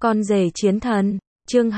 Con rể chiến thần, chương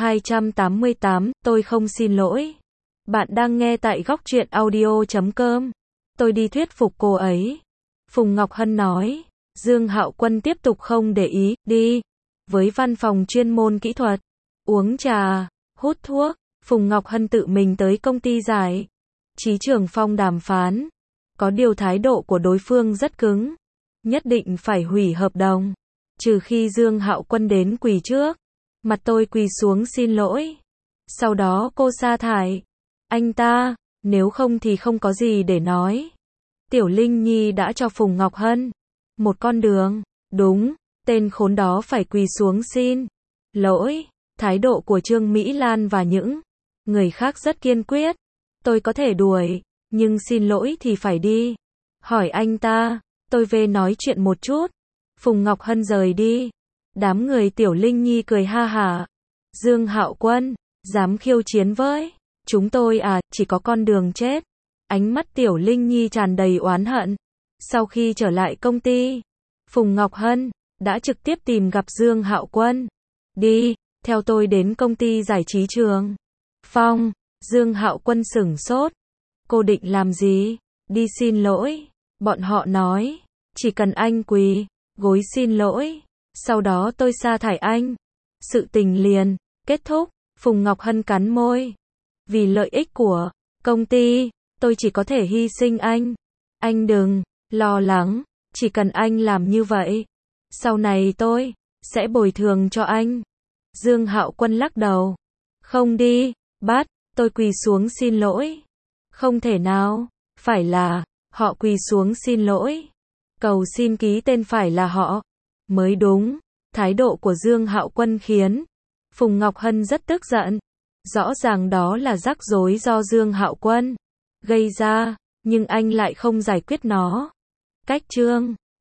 288, tôi không xin lỗi. Bạn đang nghe tại góc truyện audio.com. Tôi đi thuyết phục cô ấy. Phùng Ngọc Hân nói. Dương Hạo Quân tiếp tục không để ý, đi. Với văn phòng chuyên môn kỹ thuật. Uống trà, hút thuốc. Phùng Ngọc Hân tự mình tới công ty giải trí Trường Phong đàm phán. Có điều thái độ của đối phương rất cứng. Nhất định phải hủy hợp đồng. Trừ khi Dương Hạo Quân đến quỳ trước. Mặt tôi quỳ xuống xin lỗi. Sau đó cô sa thải anh ta, nếu không thì không có gì để nói. Tiểu Linh Nhi đã cho Phùng Ngọc Hân một con đường. Đúng, tên khốn đó phải quỳ xuống xin lỗi. Thái độ của Trương Mỹ Lan và những người khác rất kiên quyết. Tôi có thể đuổi, nhưng xin lỗi thì phải đi. Hỏi anh ta, tôi về nói chuyện một chút. Phùng Ngọc Hân rời đi. Đám người Tiểu Linh Nhi cười ha hả. Dương Hạo Quân, dám khiêu chiến với chúng tôi à, chỉ có con đường chết. Ánh mắt Tiểu Linh Nhi tràn đầy oán hận. Sau khi trở lại công ty, Phùng Ngọc Hân đã trực tiếp tìm gặp Dương Hạo Quân. Đi, theo tôi đến công ty giải trí Trường Phong. Dương Hạo Quân sửng sốt. Cô định làm gì? Đi xin lỗi. Bọn họ nói, chỉ cần anh quỳ gối xin lỗi, sau đó tôi sa thải anh. Sự tình liền kết thúc. Phùng Ngọc Hân cắn môi. Vì lợi ích của công ty, tôi chỉ có thể hy sinh anh. Anh đừng lo lắng, chỉ cần anh làm như vậy, sau này tôi sẽ bồi thường cho anh. Dương Hạo Quân lắc đầu. Không đi, bắt tôi quỳ xuống xin lỗi. Không thể nào, phải là họ quỳ xuống xin lỗi. Cầu xin ký tên phải là họ mới đúng. Thái độ của Dương Hạo Quân khiến Phùng Ngọc Hân rất tức giận. Rõ ràng đó là rắc rối do Dương Hạo Quân gây ra, nhưng anh lại không giải quyết nó. Cách Trương